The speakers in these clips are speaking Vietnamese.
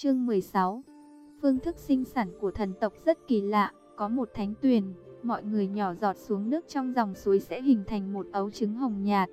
Chương 16. Phương thức sinh sản của thần tộc rất kỳ lạ, có một thánh tuyền, mọi người nhỏ giọt xuống nước trong dòng suối sẽ hình thành một ấu trứng hồng nhạt.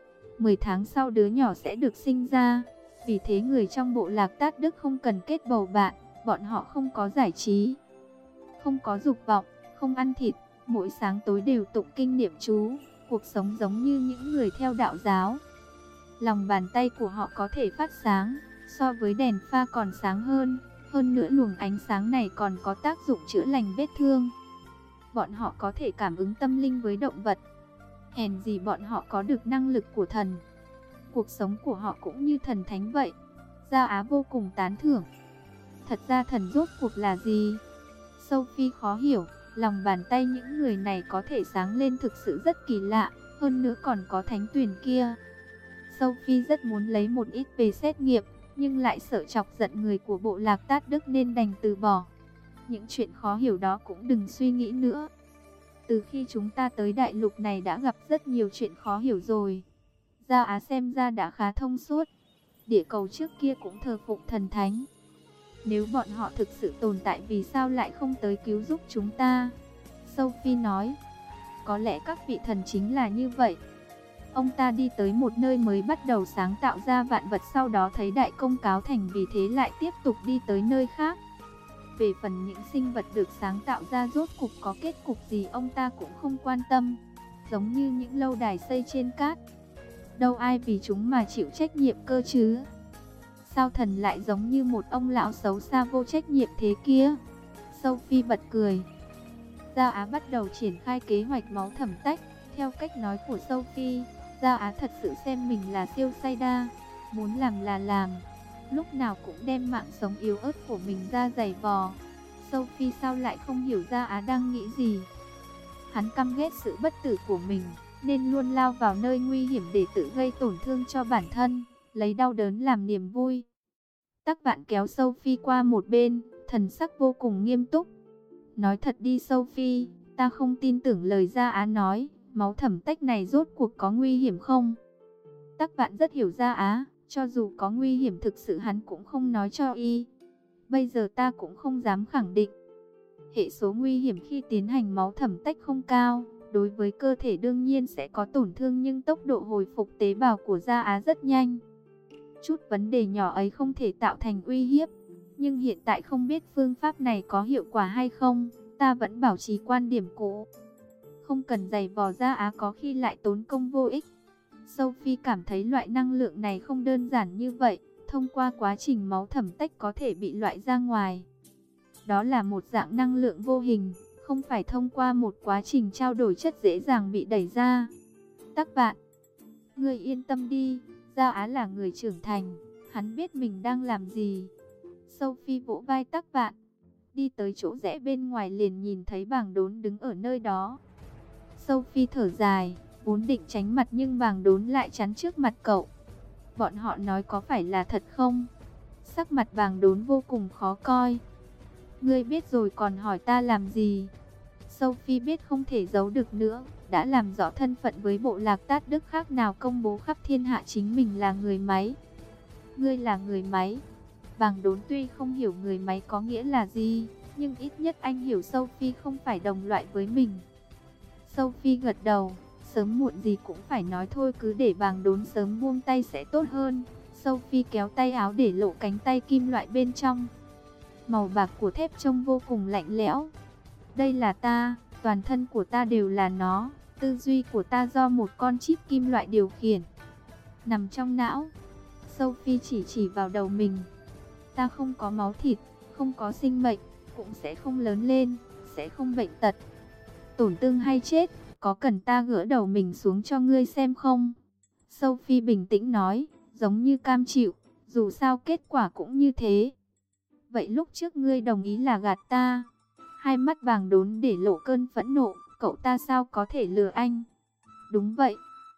10 tháng sau đứa nhỏ sẽ được sinh ra, vì thế người trong bộ lạc Tát Đức không cần kết bầu bạn, bọn họ không có giải trí, không có dục vọng, không ăn thịt, mỗi sáng tối đều tụng kinh niệm chú, cuộc sống giống như những người theo đạo giáo. Lòng bàn tay của họ có thể phát sáng, so với đèn pha còn sáng hơn nữa luồng ánh sáng này còn có tác dụng chữa lành vết thương. Bọn họ có thể cảm ứng tâm linh với động vật, hèn gì bọn họ có được năng lực của thần. Cuộc sống của họ cũng như thần thánh vậy. Gia Á vô cùng tán thưởng. Thật ra thần rốt cuộc là gì? Sophie khó hiểu, lòng bàn tay những người này có thể sáng lên thực sự rất kỳ lạ, hơn nữa còn có thánh tuyền kia. Sophie rất muốn lấy một ít về xét nghiệm, nhưng lại sợ chọc giận người của bộ lạc Tát Đức nên đành từ bỏ. Những chuyện khó hiểu đó cũng đừng suy nghĩ nữa. Từ khi chúng ta tới đại lục này đã gặp rất nhiều chuyện khó hiểu rồi. Gia Á xem ra đã khá thông suốt. Địa cầu trước kia cũng thờ phụng thần thánh. Nếu bọn họ thực sự tồn tại vì sao lại không tới cứu giúp chúng ta? Sophie nói. Có lẽ các vị thần chính là như vậy. Ông ta đi tới một nơi mới bắt đầu sáng tạo ra vạn vật, sau đó thấy đại công cáo thành, vì thế lại tiếp tục đi tới nơi khác. Về phần những sinh vật được sáng tạo ra rốt cục có kết cục gì ông ta cũng không quan tâm. Giống như những lâu đài xây trên cát, đâu ai vì chúng mà chịu trách nhiệm cơ chứ? Sao thần lại giống như một ông lão xấu xa vô trách nhiệm thế kia? Sophie bật cười. Gia Á bắt đầu triển khai kế hoạch máu thẩm tách. Theo cách nói của Sophie, Gia Á thật sự xem mình là siêu say đa, muốn làm là làm, lúc nào cũng đem mạng sống yếu ớt của mình ra giày vò. Sophie sao lại không hiểu Gia Á đang nghĩ gì? Hắn căm ghét sự bất tử của mình, nên luôn lao vào nơi nguy hiểm để tự gây tổn thương cho bản thân, lấy đau đớn làm niềm vui. Tắc Vạn kéo Sophie qua một bên, thần sắc vô cùng nghiêm túc. Nói thật đi Sophie, ta không tin tưởng lời Gia Á nói, máu thẩm tách này rốt cuộc có nguy hiểm không? Tắc Vạn rất hiểu Gia Á, cho dù có nguy hiểm thực sự hắn cũng không nói cho y. Bây giờ ta cũng không dám khẳng định. Hệ số nguy hiểm khi tiến hành máu thẩm tách không cao, đối với cơ thể đương nhiên sẽ có tổn thương, nhưng tốc độ hồi phục tế bào của Gia Á rất nhanh. Chút vấn đề nhỏ ấy không thể tạo thành uy hiếp, nhưng hiện tại không biết phương pháp này có hiệu quả hay không, ta vẫn bảo trì quan điểm cũ. Không cần giày vò Gia Á có khi lại tốn công vô ích. Sophie cảm thấy loại năng lượng này không đơn giản như vậy, thông qua quá trình máu thẩm tách có thể bị loại ra ngoài. Đó là một dạng năng lượng vô hình, không phải thông qua một quá trình trao đổi chất dễ dàng bị đẩy ra. Tắc Vạn, ngươi yên tâm đi, Gia Á là người trưởng thành, hắn biết mình đang làm gì. Sophie vỗ vai Tắc Vạn, đi tới chỗ rẽ bên ngoài liền nhìn thấy Bàng Đốn đứng ở nơi đó. Sophie thở dài, vốn định tránh mặt nhưng Bàng Đốn lại chắn trước mặt cậu. Bọn họ nói có phải là thật không? Sắc mặt Bàng Đốn vô cùng khó coi. Ngươi biết rồi còn hỏi ta làm gì? Sophie biết không thể giấu được nữa, đã làm rõ thân phận với bộ lạc Tát Đức khác nào công bố khắp thiên hạ chính mình là người máy. Ngươi là người máy. Bàng Đốn tuy không hiểu người máy có nghĩa là gì, nhưng ít nhất anh hiểu Sophie không phải đồng loại với mình. Sophie gật đầu, sớm muộn gì cũng phải nói thôi, cứ để Bàng Đốn sớm buông tay sẽ tốt hơn. Sophie kéo tay áo để lộ cánh tay kim loại bên trong. Màu bạc của thép trông vô cùng lạnh lẽo. Đây là ta, toàn thân của ta đều là nó, tư duy của ta do một con chip kim loại điều khiển. Nằm trong não. Sophie chỉ vào đầu mình. Ta không có máu thịt, không có sinh mệnh, cũng sẽ không lớn lên, sẽ không bệnh tật, tổn thương hay chết. Có cần ta gỡ đầu mình xuống cho ngươi xem không? Sophie bình tĩnh nói, giống như cam chịu, dù sao kết quả cũng như thế. Vậy lúc trước ngươi đồng ý là gạt ta? Hai mắt Bàng Đốn để lộ cơn phẫn nộ, cậu ta sao có thể lừa anh? Đúng vậy,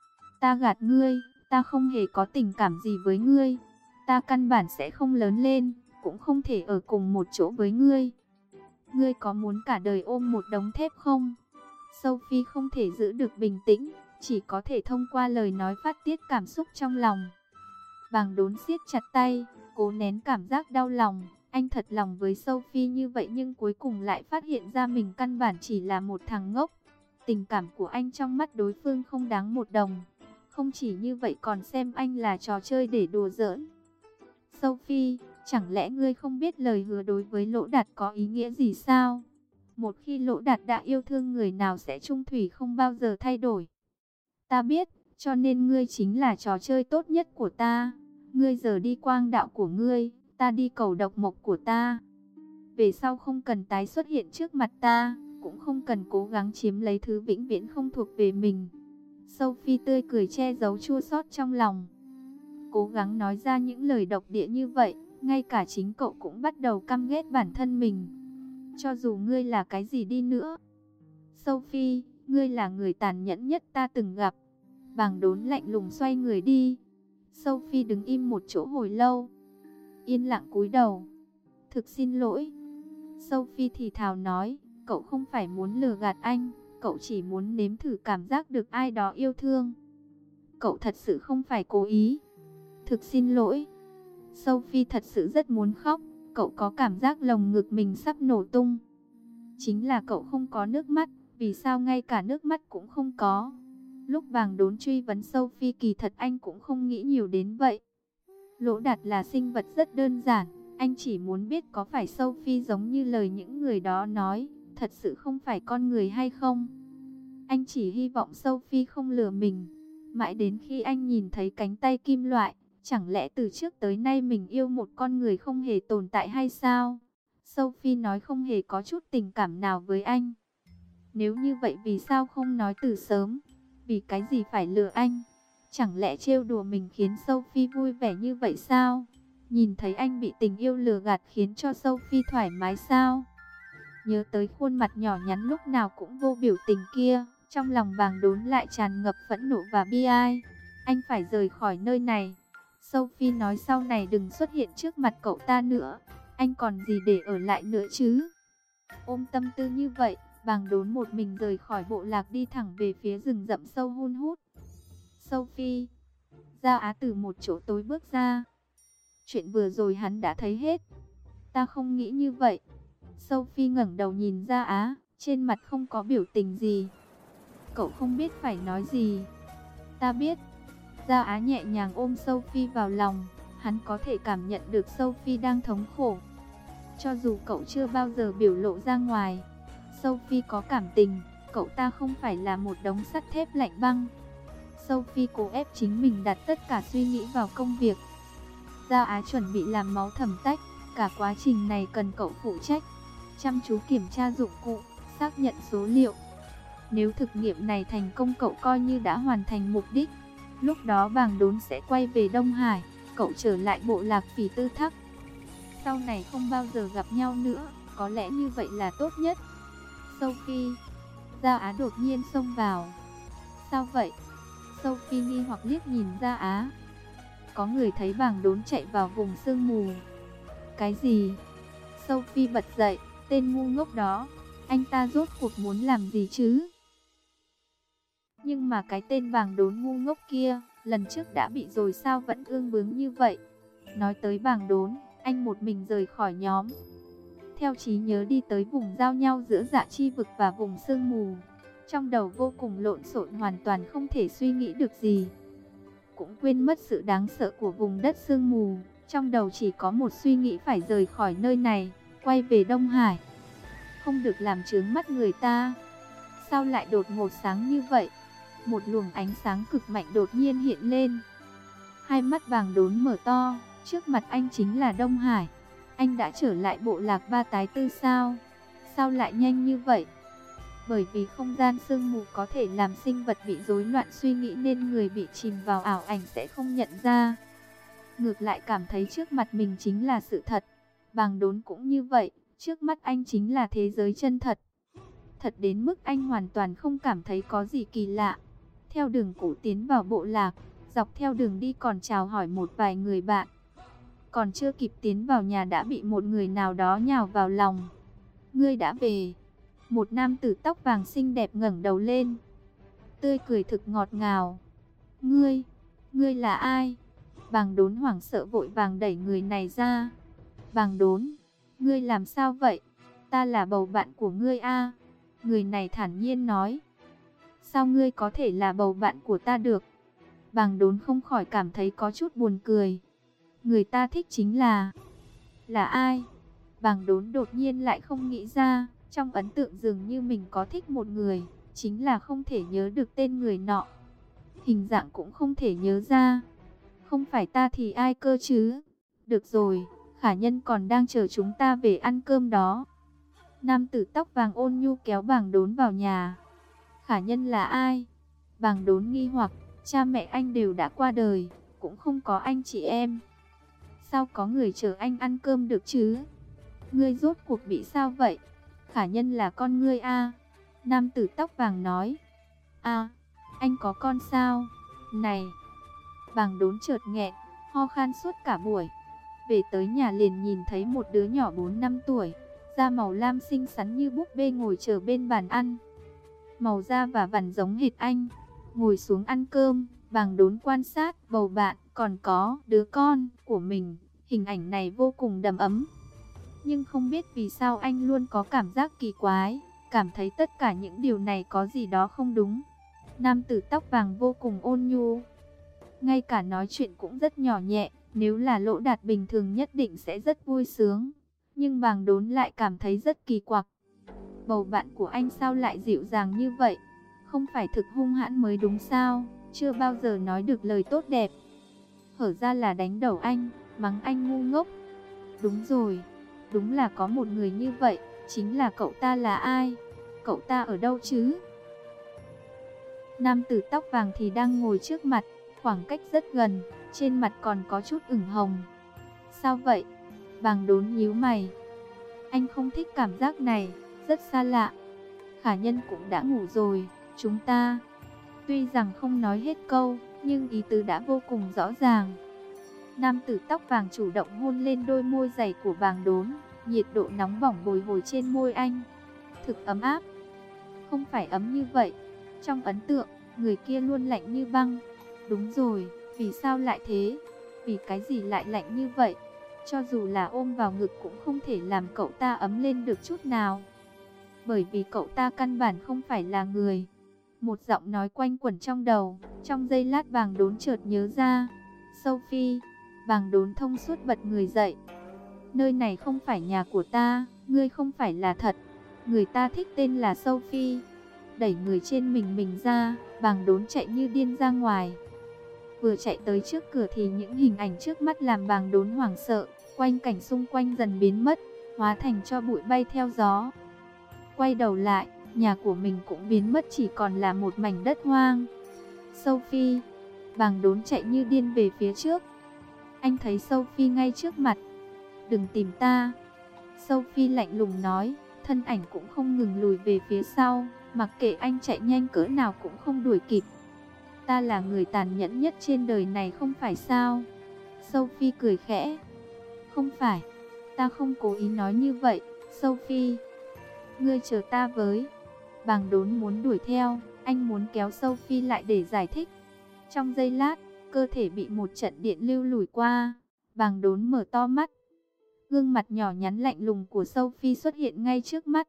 ta gạt ngươi, ta không hề có tình cảm gì với ngươi. Ta căn bản sẽ không lớn lên, cũng không thể ở cùng một chỗ với ngươi. Ngươi có muốn cả đời ôm một đống thép không? Sophie không thể giữ được bình tĩnh, chỉ có thể thông qua lời nói phát tiết cảm xúc trong lòng. Bàng Đốn siết chặt tay, cố nén cảm giác đau lòng, Anh thật lòng với Sophie như vậy nhưng cuối cùng lại phát hiện ra mình căn bản chỉ là một thằng ngốc. Tình cảm của anh trong mắt đối phương không đáng một đồng. Không chỉ như vậy còn xem anh là trò chơi để đùa giỡn. Sophie, chẳng lẽ ngươi không biết lời hứa đối với Lỗ Đạt có ý nghĩa gì sao? Một khi Lỗ Đạt đã yêu thương người nào sẽ chung thủy không bao giờ thay đổi. Ta biết, cho nên ngươi chính là trò chơi tốt nhất của ta. Ngươi giờ đi quang đạo của ngươi, ta đi cầu độc mộc của ta. Về sau không cần tái xuất hiện trước mặt ta, cũng không cần cố gắng chiếm lấy thứ vĩnh viễn không thuộc về mình. Sophie tươi cười che giấu chua xót trong lòng. Cố gắng nói ra những lời độc địa như vậy, ngay cả chính cậu cũng bắt đầu căm ghét bản thân mình. Cho dù ngươi là cái gì đi nữa, Sophie, ngươi là người tàn nhẫn nhất ta từng gặp. Bàng Đốn lạnh lùng xoay người đi. Sophie đứng im một chỗ hồi lâu, yên lặng cúi đầu. Thực xin lỗi. Sophie thì thào nói, cậu không phải muốn lừa gạt anh, cậu chỉ muốn nếm thử cảm giác được ai đó yêu thương. Cậu thật sự không phải cố ý. Thực xin lỗi. Sophie thật sự rất muốn khóc, cậu có cảm giác lồng ngực mình sắp nổ tung. Chính là cậu không có nước mắt, vì sao ngay cả nước mắt cũng không có. Lúc Bàng Đốn truy vấn Sophie kỳ thật anh cũng không nghĩ nhiều đến vậy. Lỗ Đạt là sinh vật rất đơn giản, anh chỉ muốn biết có phải Sophie giống như lời những người đó nói, thật sự không phải con người hay không. Anh chỉ hy vọng Sophie không lừa mình. Mãi đến khi anh nhìn thấy cánh tay kim loại, chẳng lẽ từ trước tới nay mình yêu một con người không hề tồn tại hay sao? Sophie nói không hề có chút tình cảm nào với anh. Nếu như vậy vì sao không nói từ sớm? Vì cái gì phải lừa anh? Chẳng lẽ trêu đùa mình khiến Sophie vui vẻ như vậy sao? Nhìn thấy anh bị tình yêu lừa gạt khiến cho Sophie thoải mái sao? Nhớ tới khuôn mặt nhỏ nhắn lúc nào cũng vô biểu tình kia, trong lòng Bàng Đốn lại tràn ngập phẫn nộ và bi ai. Anh phải rời khỏi nơi này. Sophie nói sau này đừng xuất hiện trước mặt cậu ta nữa. Anh còn gì để ở lại nữa chứ? Ôm tâm tư như vậy, Bàng Đốn một mình rời khỏi bộ lạc đi thẳng về phía rừng rậm sâu hun hút. Sophie, Gia Á từ một chỗ tối bước ra. Chuyện vừa rồi hắn đã thấy hết. Ta không nghĩ như vậy. Sophie ngẩng đầu nhìn Gia Á, trên mặt không có biểu tình gì. Cậu không biết phải nói gì. Ta biết. Gia Á nhẹ nhàng ôm Sophie vào lòng. Hắn có thể cảm nhận được Sophie đang thống khổ. Cho dù cậu chưa bao giờ biểu lộ ra ngoài, Sophie có cảm tình. Cậu ta không phải là một đống sắt thép lạnh băng. Sophie cố ép chính mình đặt tất cả suy nghĩ vào công việc. Gia Á chuẩn bị làm máu thẩm tách. Cả quá trình này cần cậu phụ trách. Chăm chú kiểm tra dụng cụ, xác nhận số liệu. Nếu thực nghiệm này thành công cậu coi như đã hoàn thành mục đích. Lúc đó Bàng Đốn sẽ quay về Đông Hải, cậu trở lại bộ lạc Phỉ Tư Thắc. Sau này không bao giờ gặp nhau nữa, có lẽ như vậy là tốt nhất. Sophie, Gia Á đột nhiên xông vào. Sao vậy? Sophie nghi hoặc liếc nhìn Gia Á. Có người thấy Bàng Đốn chạy vào vùng sương mù. Cái gì? Sophie bật dậy, tên ngu ngốc đó, anh ta rốt cuộc muốn làm gì chứ? Nhưng mà cái tên Bàng Đốn ngu ngốc kia, lần trước đã bị rồi sao vẫn ương bướng như vậy? Nói tới Bàng Đốn, anh một mình rời khỏi nhóm. Theo trí nhớ đi tới vùng giao nhau giữa Dạ Chi vực và vùng sương mù. Trong đầu vô cùng lộn xộn, hoàn toàn không thể suy nghĩ được gì. Cũng quên mất sự đáng sợ của vùng đất sương mù. Trong đầu chỉ có một suy nghĩ phải rời khỏi nơi này, quay về Đông Hải. Không được làm chướng mắt người ta. Sao lại đột ngột sáng như vậy? Một luồng ánh sáng cực mạnh đột nhiên hiện lên. Hai mắt Bàng Đốn mở to, trước mặt anh chính là Đông Hải. Anh đã trở lại bộ lạc Ba Tái Tư sao? Sao lại nhanh như vậy? Bởi vì không gian sương mù có thể làm sinh vật bị rối loạn suy nghĩ nên người bị chìm vào ảo ảnh sẽ không nhận ra. Ngược lại cảm thấy trước mặt mình chính là sự thật. Bàng Đốn cũng như vậy, trước mắt anh chính là thế giới chân thật. Thật đến mức anh hoàn toàn không cảm thấy có gì kỳ lạ. Theo đường cũ tiến vào bộ lạc, dọc theo đường đi còn chào hỏi một vài người bạn. Còn chưa kịp tiến vào nhà đã bị một người nào đó nhào vào lòng. Ngươi đã về. Một nam tử tóc vàng xinh đẹp ngẩng đầu lên, tươi cười thực ngọt ngào. Ngươi là ai? Bàng Đốn hoảng sợ vội vàng đẩy người này ra. Bàng Đốn, Ngươi làm sao vậy? Ta là bầu bạn của ngươi a. Người này thản nhiên nói. Sao ngươi có thể là bầu bạn của ta được? Bàng Đốn không khỏi cảm thấy có chút buồn cười. Người ta thích chính là ai? Bàng Đốn đột nhiên lại không nghĩ ra, trong ấn tượng dường như mình có thích một người, chính là không thể nhớ được tên người nọ. Hình dạng cũng không thể nhớ ra. Không phải ta thì ai cơ chứ? Được rồi, Khả Nhân còn đang chờ chúng ta về ăn cơm đó. Nam tử tóc vàng ôn nhu kéo Bàng Đốn vào nhà. Khả Nhân là ai? Bàng Đốn nghi hoặc, cha mẹ anh đều đã qua đời, cũng không có anh chị em. Sao có người chờ anh ăn cơm được chứ? Ngươi rốt cuộc bị sao vậy? Khả Nhân là con ngươi a. Nam tử tóc vàng nói. A, anh có con sao? Này! Bàng Đốn chợt nghẹn, ho khan suốt cả buổi. Về tới nhà liền nhìn thấy một đứa nhỏ 4-5 tuổi, da màu lam xinh xắn như búp bê ngồi chờ bên bàn ăn. Màu da và vằn giống hệt anh. Ngồi xuống ăn cơm, Bàng Đốn quan sát bầu bạn, còn có đứa con của mình. Hình ảnh này vô cùng đầm ấm. Nhưng không biết vì sao anh luôn có cảm giác kỳ quái, cảm thấy tất cả những điều này có gì đó không đúng. Nam tử tóc vàng vô cùng ôn nhu, ngay cả nói chuyện cũng rất nhỏ nhẹ, nếu là Lỗ Đạt bình thường nhất định sẽ rất vui sướng. Nhưng Bàng Đốn lại cảm thấy rất kỳ quặc. Bầu bạn của anh sao lại dịu dàng như vậy? Không phải thực hung hãn mới đúng sao? Chưa bao giờ nói được lời tốt đẹp. Hở ra là đánh đầu anh, mắng anh ngu ngốc. Đúng rồi, đúng là có một người như vậy, chính là cậu ta. Là ai? Cậu ta ở đâu chứ? Nam tử tóc vàng thì đang ngồi trước mặt, khoảng cách rất gần, trên mặt còn có chút ửng hồng. Sao vậy? Bàng Đốn nhíu mày. Anh không thích cảm giác này, rất xa lạ. Khả Nhân cũng đã ngủ rồi, chúng ta... Tuy rằng không nói hết câu, nhưng ý tứ đã vô cùng rõ ràng. Nam tử tóc vàng chủ động hôn lên đôi môi dày của Bàng Đốn, nhiệt độ nóng bỏng bồi hồi trên môi anh. Thực ấm áp. Không phải ấm như vậy. Trong ấn tượng, người kia luôn lạnh như băng. Đúng rồi, vì sao lại thế? Vì cái gì lại lạnh như vậy? Cho dù là ôm vào ngực cũng không thể làm cậu ta ấm lên được chút nào. Bởi vì cậu ta căn bản không phải là người. Một giọng nói quanh quẩn trong đầu. Trong giây lát Bàng Đốn chợt nhớ ra. Sophie. Bàng Đốn thông suốt bật người dậy. Nơi này không phải nhà của ta, ngươi không phải là thật. Người ta thích tên là Sophie. Đẩy người trên mình ra, Bàng Đốn chạy như điên ra ngoài. Vừa chạy tới trước cửa thì những hình ảnh trước mắt làm Bàng Đốn hoảng sợ. Quanh cảnh xung quanh dần biến mất, hóa thành cho bụi bay theo gió. Quay đầu lại, nhà của mình cũng biến mất, chỉ còn là một mảnh đất hoang. Sophie. Bàng Đốn chạy như điên về phía trước. Anh thấy Sophie ngay trước mặt. Đừng tìm ta. Sophie lạnh lùng nói, thân ảnh cũng không ngừng lùi về phía sau, mặc kệ anh chạy nhanh cỡ nào cũng không đuổi kịp. Ta là người tàn nhẫn nhất trên đời này không phải sao? Sophie cười khẽ. Không phải, ta không cố ý nói như vậy, Sophie. Ngươi chờ ta với. Bàng Đốn muốn đuổi theo, anh muốn kéo Sophie lại để giải thích. Trong giây lát, cơ thể bị một trận điện lưu lùi qua. Bàng Đốn mở to mắt. Gương mặt nhỏ nhắn lạnh lùng của Sophie xuất hiện ngay trước mắt.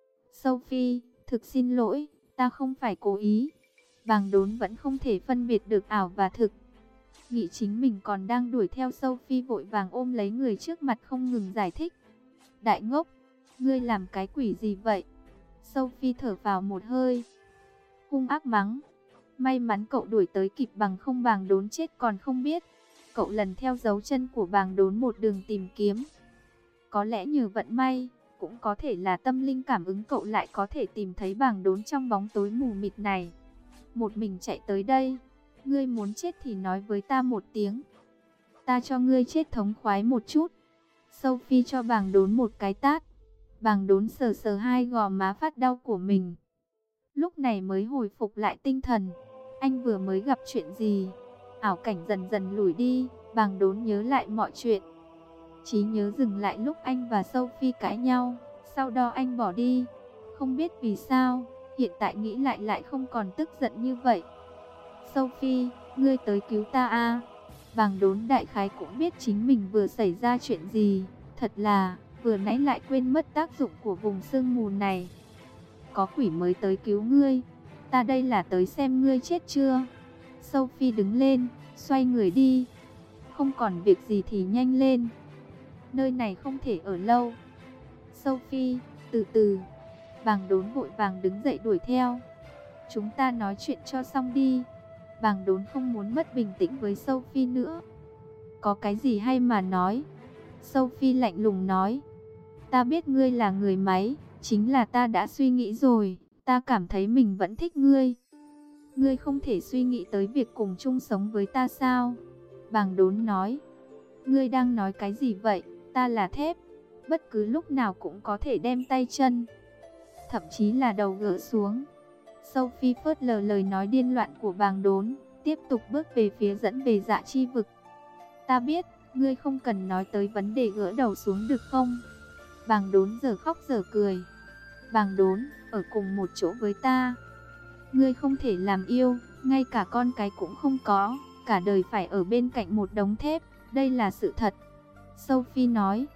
Sophie, thực xin lỗi, ta không phải cố ý. Bàng Đốn vẫn không thể phân biệt được ảo và thực. Nghĩ chính mình còn đang đuổi theo Sophie, vội vàng ôm lấy người trước mặt không ngừng giải thích. Đại ngốc, ngươi làm cái quỷ gì vậy? Sophie thở vào một hơi, hung ác mắng. May mắn cậu đuổi tới kịp, bằng không Bàng Đốn chết còn không biết. Cậu lần theo dấu chân của Bàng Đốn một đường tìm kiếm. Có lẽ nhờ vận may, cũng có thể là tâm linh cảm ứng, cậu lại có thể tìm thấy Bàng Đốn trong bóng tối mù mịt này. Một mình chạy tới đây. Ngươi muốn chết thì nói với ta một tiếng. Ta cho ngươi chết thống khoái một chút. Sophie cho Bàng Đốn một cái tát. Bàng Đốn sờ sờ hai gò má phát đau của mình. Lúc này mới hồi phục lại tinh thần. Anh vừa mới gặp chuyện gì? Ảo cảnh dần dần lủi đi. Bàng Đốn nhớ lại mọi chuyện. Trí nhớ dừng lại lúc anh và Sophie cãi nhau. Sau đó anh bỏ đi. Không biết vì sao, hiện tại nghĩ lại không còn tức giận như vậy. Sophie, ngươi tới cứu ta a. Bàng Đốn đại khái cũng biết chính mình vừa xảy ra chuyện gì. Thật là, vừa nãy lại quên mất tác dụng của vùng sương mù này. Có quỷ mới tới cứu ngươi, ta đây là tới xem ngươi chết chưa. Sophie đứng lên, xoay người đi. Không còn việc gì thì nhanh lên, nơi này không thể ở lâu. Sophie, từ từ. Bàng Đốn vội vàng đứng dậy đuổi theo. Chúng ta nói chuyện cho xong đi. Bàng Đốn không muốn mất bình tĩnh với Sophie nữa. Có cái gì hay mà nói. Sophie lạnh lùng nói. Ta biết ngươi là người máy, chính là ta đã suy nghĩ rồi, ta cảm thấy mình vẫn thích ngươi. Ngươi không thể suy nghĩ tới việc cùng chung sống với ta sao? Bàng Đốn nói. Ngươi đang nói cái gì vậy? Ta là thép, bất cứ lúc nào cũng có thể đem tay chân, thậm chí là đầu gỡ xuống. Sophie phớt lờ lời nói điên loạn của Bàng Đốn, tiếp tục bước về phía dẫn về Dạ Chi vực. Ta biết, ngươi không cần nói tới vấn đề gỡ đầu xuống được không? Bàng Đốn giờ khóc giờ cười. Bàng Đốn, ở cùng một chỗ với ta. Ngươi không thể làm yêu, ngay cả con cái cũng không có, cả đời phải ở bên cạnh một đống thép, đây là sự thật. Sophie nói.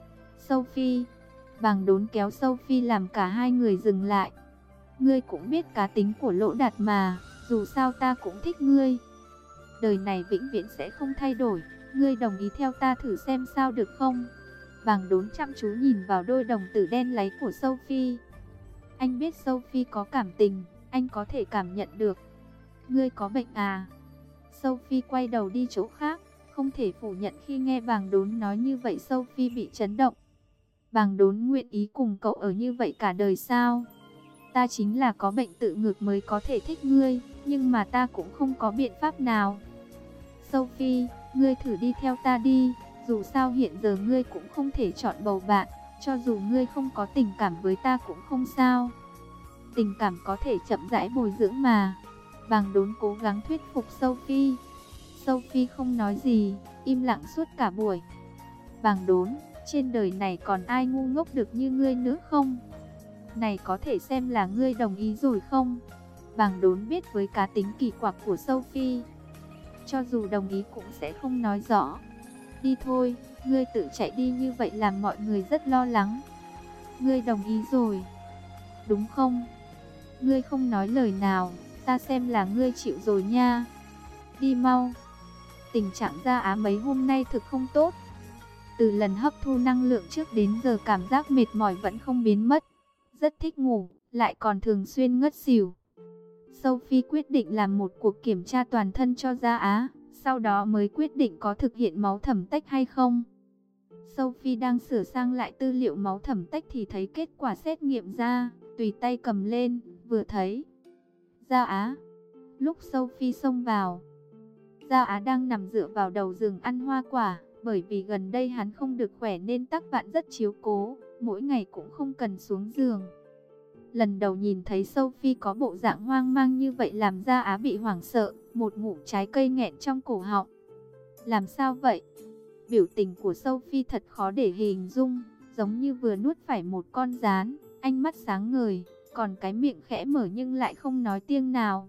Sophie. Bàng Đốn kéo Sophie làm cả hai người dừng lại. Ngươi cũng biết cá tính của Lỗ Đạt mà, dù sao ta cũng thích ngươi. Đời này vĩnh viễn sẽ không thay đổi, ngươi đồng ý theo ta thử xem sao được không? Bàng Đốn chăm chú nhìn vào đôi đồng tử đen láy của Sophie. Anh biết Sophie có cảm tình, anh có thể cảm nhận được. Ngươi có bệnh à? Sophie quay đầu đi chỗ khác, không thể phủ nhận khi nghe Bàng Đốn nói như vậy Sophie bị chấn động. Bàng Đốn nguyện ý cùng cậu ở như vậy cả đời sao? Ta chính là có bệnh tự ngược mới có thể thích ngươi, nhưng mà ta cũng không có biện pháp nào. Sophie, ngươi thử đi theo ta đi, dù sao hiện giờ ngươi cũng không thể chọn bầu bạn, cho dù ngươi không có tình cảm với ta cũng không sao. Tình cảm có thể chậm rãi bồi dưỡng mà. Bàng Đốn cố gắng thuyết phục Sophie. Sophie không nói gì, im lặng suốt cả buổi. Bàng Đốn, trên đời này còn ai ngu ngốc được như ngươi nữa không? Này có thể xem là ngươi đồng ý rồi không? Bàng Đốn biết với cá tính kỳ quặc của Sophie, cho dù đồng ý cũng sẽ không nói rõ. Đi thôi, ngươi tự chạy đi như vậy làm mọi người rất lo lắng. Ngươi đồng ý rồi, đúng không? Ngươi không nói lời nào, ta xem là ngươi chịu rồi nha. Đi mau. Tình trạng Da Á mấy hôm nay thực không tốt. Từ lần hấp thu năng lượng trước đến giờ cảm giác mệt mỏi vẫn không biến mất. Rất thích ngủ, lại còn thường xuyên ngất xỉu. Sophie quyết định làm một cuộc kiểm tra toàn thân cho Da Á, sau đó mới quyết định có thực hiện máu thẩm tách hay không. Sophie đang sửa sang lại tư liệu máu thẩm tách thì thấy kết quả xét nghiệm ra, tùy tay cầm lên, vừa thấy. Da Á. Lúc Sophie xông vào, Da Á đang nằm dựa vào đầu giường ăn hoa quả, bởi vì gần đây hắn không được khỏe nên Tắc Vạn rất chiếu cố, mỗi ngày cũng không cần xuống giường. Lần đầu nhìn thấy Sophie có bộ dạng hoang mang như vậy làm Da Á bị hoảng sợ, một ngụm trái cây nghẹn trong cổ họng. Làm sao vậy? Biểu tình của Sophie thật khó để hình dung, giống như vừa nuốt phải một con gián, ánh mắt sáng ngời, còn cái miệng khẽ mở nhưng lại không nói tiếng nào.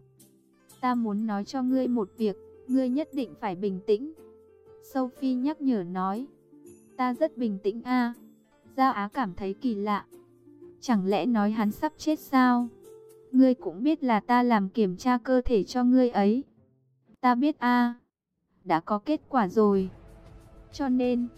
Ta muốn nói cho ngươi một việc, ngươi nhất định phải bình tĩnh. Sophie nhắc nhở nói. Ta rất bình tĩnh a. Da Á cảm thấy kỳ lạ. Chẳng lẽ nói hắn sắp chết sao? Ngươi cũng biết là ta làm kiểm tra cơ thể cho ngươi ấy. Ta biết a. Đã có kết quả rồi. Cho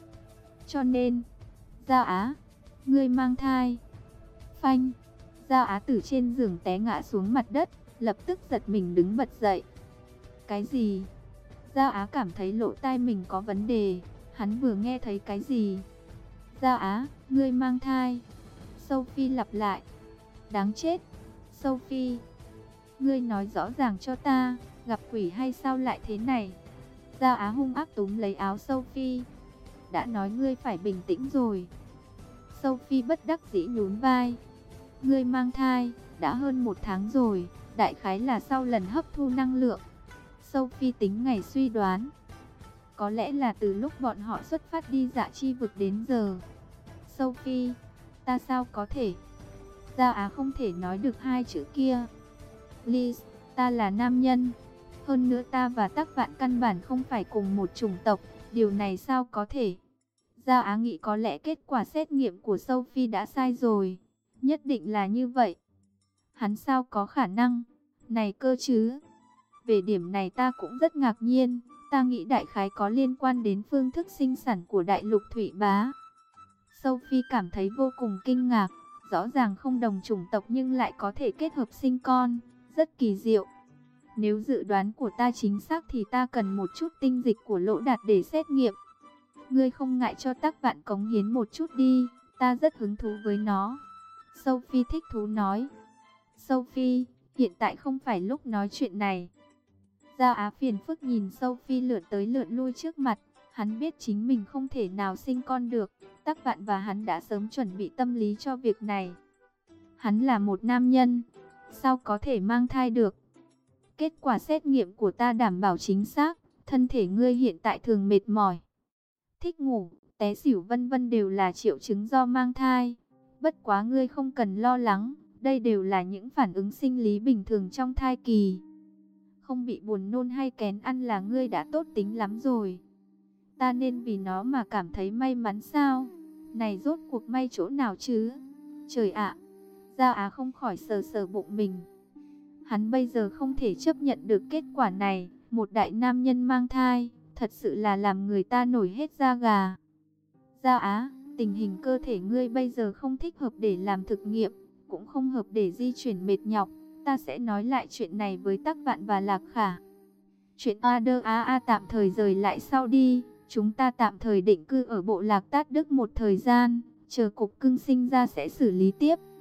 nên, Da Á, ngươi mang thai. Phanh, Da Á từ trên giường té ngã xuống mặt đất, lập tức giật mình đứng bật dậy. Cái gì? Da Á cảm thấy lỗ tai mình có vấn đề, hắn vừa nghe thấy cái gì? Da Á, ngươi mang thai. Sophie lặp lại. Đáng chết. Sophie, ngươi nói rõ ràng cho ta, gặp quỷ hay sao lại thế này? Da Á hung ác túm lấy áo Sophie. Đã nói ngươi phải bình tĩnh rồi. Sophie bất đắc dĩ nhún vai. Ngươi mang thai, đã hơn 1 tháng rồi, đại khái là sau lần hấp thu năng lượng. Sophie tính ngày suy đoán. Có lẽ là từ lúc bọn họ xuất phát đi Dạ Chi vực đến giờ. Sophie, ta sao có thể? Da Á không thể nói được hai chữ kia. Liz, ta là nam nhân. Hơn nữa ta và Tắc Vạn căn bản không phải cùng một chủng tộc, điều này sao có thể? Gia Á nghĩ có lẽ kết quả xét nghiệm của Sophie đã sai rồi. Nhất định là như vậy. Hắn sao có khả năng này cơ chứ? Về điểm này ta cũng rất ngạc nhiên. Ta nghĩ đại khái có liên quan đến phương thức sinh sản của đại lục Thủy Bá. Sophie cảm thấy vô cùng kinh ngạc. Rõ ràng không đồng chủng tộc nhưng lại có thể kết hợp sinh con. Rất kỳ diệu. Nếu dự đoán của ta chính xác thì ta cần một chút tinh dịch của Lỗ Đạt để xét nghiệm. Ngươi không ngại cho Tắc Vạn cống hiến một chút đi. Ta rất hứng thú với nó. Sophie thích thú nói. Sophie, hiện tại không phải lúc nói chuyện này. Gia Á phiền phức nhìn Sophie lượn tới lượn lui trước mặt. Hắn biết chính mình không thể nào sinh con được. Tắc Vạn và hắn đã sớm chuẩn bị tâm lý cho việc này. Hắn là một nam nhân, sao có thể mang thai được? Kết quả xét nghiệm của ta đảm bảo chính xác. Thân thể ngươi hiện tại thường mệt mỏi, thích ngủ, té xỉu vân vân đều là triệu chứng do mang thai. Bất quá ngươi không cần lo lắng, đây đều là những phản ứng sinh lý bình thường trong thai kỳ. Không bị buồn nôn hay kén ăn là ngươi đã tốt tính lắm rồi. Ta nên vì nó mà cảm thấy may mắn sao? Này rốt cuộc may chỗ nào chứ? Trời ạ! Gia Á không khỏi sờ sờ bụng mình. Hắn bây giờ không thể chấp nhận được kết quả này. Một đại nam nhân mang thai, thật sự là làm người ta nổi hết da gà. Gia Á, tình hình cơ thể ngươi bây giờ không thích hợp để làm thực nghiệm, cũng không hợp để di chuyển mệt nhọc. Ta sẽ nói lại chuyện này với Tắc Vạn và Lạc Khả. Chuyện A tạm thời rời lại sau đi. Chúng ta tạm thời định cư ở bộ lạc Tát Đức một thời gian, chờ cục cưng sinh ra sẽ xử lý tiếp.